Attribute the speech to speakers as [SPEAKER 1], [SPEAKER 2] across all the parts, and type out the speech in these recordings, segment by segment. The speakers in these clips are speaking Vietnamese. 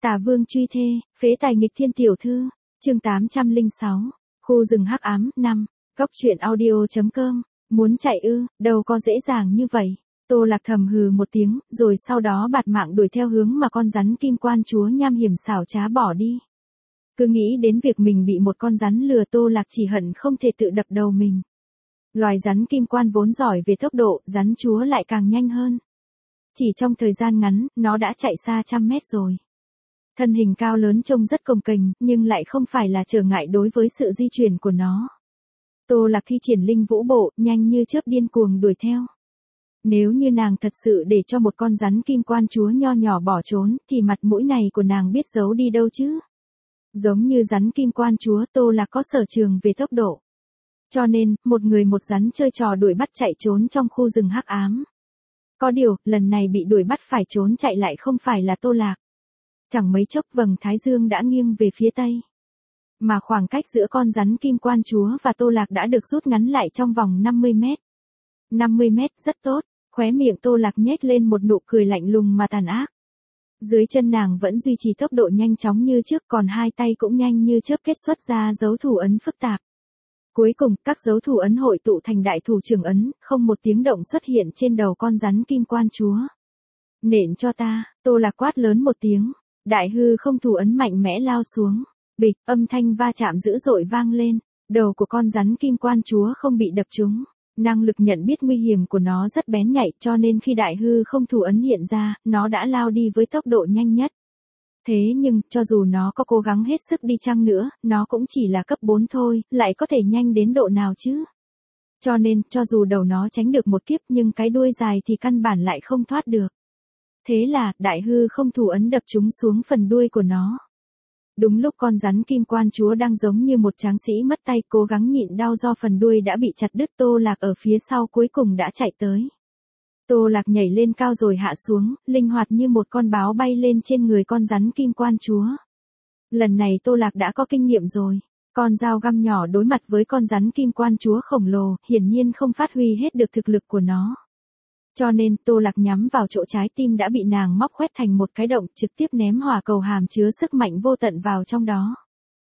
[SPEAKER 1] Tà Vương truy thê, phế tài nghịch thiên tiểu thư, chương 806, khu rừng hắc ám, 5, góc truyện audio.com, muốn chạy ư, đâu có dễ dàng như vậy. Tô Lạc thầm hừ một tiếng, rồi sau đó bạt mạng đuổi theo hướng mà con rắn kim quan chúa nham hiểm xảo trá bỏ đi. Cứ nghĩ đến việc mình bị một con rắn lừa, Tô Lạc chỉ hận không thể tự đập đầu mình. Loài rắn kim quan vốn giỏi về tốc độ, rắn chúa lại càng nhanh hơn. Chỉ trong thời gian ngắn, nó đã chạy xa trăm mét rồi. Thân hình cao lớn trông rất cồng kềnh, nhưng lại không phải là trở ngại đối với sự di chuyển của nó. Tô Lạc thi triển linh vũ bộ, nhanh như chớp điên cuồng đuổi theo. Nếu như nàng thật sự để cho một con rắn kim quan chúa nho nhỏ bỏ trốn, thì mặt mũi này của nàng biết giấu đi đâu chứ. Giống như rắn kim quan chúa, Tô Lạc có sở trường về tốc độ. Cho nên, một người một rắn chơi trò đuổi bắt chạy trốn trong khu rừng hắc ám. Có điều, lần này bị đuổi bắt phải trốn chạy lại không phải là Tô Lạc. Chẳng mấy chốc vầng thái dương đã nghiêng về phía tây. Mà khoảng cách giữa con rắn kim quan chúa và Tô Lạc đã được rút ngắn lại trong vòng 50 mét. 50 mét rất tốt, khóe miệng Tô Lạc nhếch lên một nụ cười lạnh lùng mà tàn ác. Dưới chân nàng vẫn duy trì tốc độ nhanh chóng như trước, còn hai tay cũng nhanh như chớp kết xuất ra dấu thủ ấn phức tạp. Cuối cùng, các dấu thủ ấn hội tụ thành đại thủ trưởng ấn, không một tiếng động xuất hiện trên đầu con rắn kim quan chúa. Nện cho ta, Tô Lạc quát lớn một tiếng, đại hư không thủ ấn mạnh mẽ lao xuống. Bịch, âm thanh va chạm dữ dội vang lên, đầu của con rắn kim quan chúa không bị đập trúng. Năng lực nhận biết nguy hiểm của nó rất bén nhạy, cho nên khi đại hư không thủ ấn hiện ra, nó đã lao đi với tốc độ nhanh nhất. Thế nhưng, cho dù nó có cố gắng hết sức đi chăng nữa, nó cũng chỉ là cấp 4 thôi, lại có thể nhanh đến độ nào chứ? Cho nên, cho dù đầu nó tránh được một kiếp nhưng cái đuôi dài thì căn bản lại không thoát được. Thế là, đại hư không thủ ấn đập trúng xuống phần đuôi của nó. Đúng lúc con rắn kim quan chúa đang giống như một tráng sĩ mất tay cố gắng nhịn đau do phần đuôi đã bị chặt đứt, Tô Lạc ở phía sau cuối cùng đã chạy tới. Tô Lạc nhảy lên cao rồi hạ xuống, linh hoạt như một con báo bay lên trên người con rắn kim quan chúa. Lần này Tô Lạc đã có kinh nghiệm rồi. Con dao găm nhỏ đối mặt với con rắn kim quan chúa khổng lồ, hiển nhiên không phát huy hết được thực lực của nó. Cho nên, Tô Lạc nhắm vào chỗ trái tim đã bị nàng móc khoét thành một cái động, trực tiếp ném hỏa cầu hàm chứa sức mạnh vô tận vào trong đó.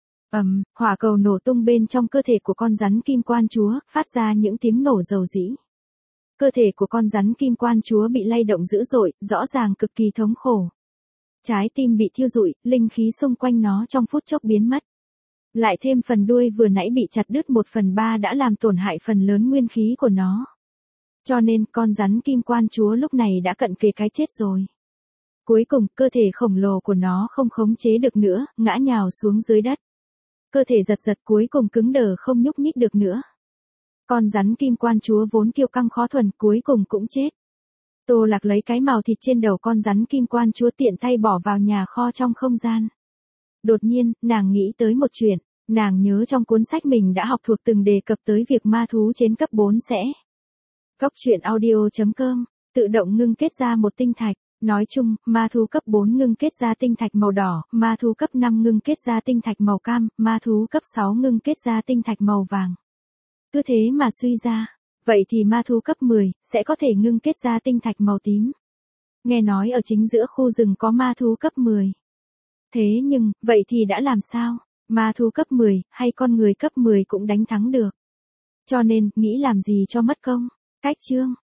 [SPEAKER 1] Hỏa cầu nổ tung bên trong cơ thể của con rắn kim quan chúa, phát ra những tiếng nổ dầu dĩ. Cơ thể của con rắn kim quan chúa bị lay động dữ dội, rõ ràng cực kỳ thống khổ. Trái tim bị thiêu rụi, linh khí xung quanh nó trong phút chốc biến mất. Lại thêm phần đuôi vừa nãy bị chặt đứt 1/3 đã làm tổn hại phần lớn nguyên khí của nó. Cho nên, con rắn kim quan chúa lúc này đã cận kề cái chết rồi. Cuối cùng, cơ thể khổng lồ của nó không khống chế được nữa, ngã nhào xuống dưới đất. Cơ thể giật giật cuối cùng cứng đờ không nhúc nhích được nữa. Con rắn kim quan chúa vốn kiêu căng khó thuần cuối cùng cũng chết. Tô Lạc lấy cái mào thịt trên đầu con rắn kim quan chúa tiện tay bỏ vào nhà kho trong không gian. Đột nhiên, nàng nghĩ tới một chuyện, nàng nhớ trong cuốn sách mình đã học thuộc từng đề cập tới việc ma thú trên cấp 4 sẽ. Góc truyện audio.com, tự động ngưng kết ra một tinh thạch. Nói chung, ma thú cấp 4 ngưng kết ra tinh thạch màu đỏ, ma thú cấp 5 ngưng kết ra tinh thạch màu cam, ma thú cấp 6 ngưng kết ra tinh thạch màu vàng. Cứ thế mà suy ra, vậy thì ma thú cấp 10 sẽ có thể ngưng kết ra tinh thạch màu tím. Nghe nói ở chính giữa khu rừng có ma thú cấp 10. Thế nhưng, vậy thì đã làm sao? Ma thú cấp 10 hay con người cấp 10 cũng đánh thắng được. Cho nên, nghĩ làm gì cho mất công. Cách chương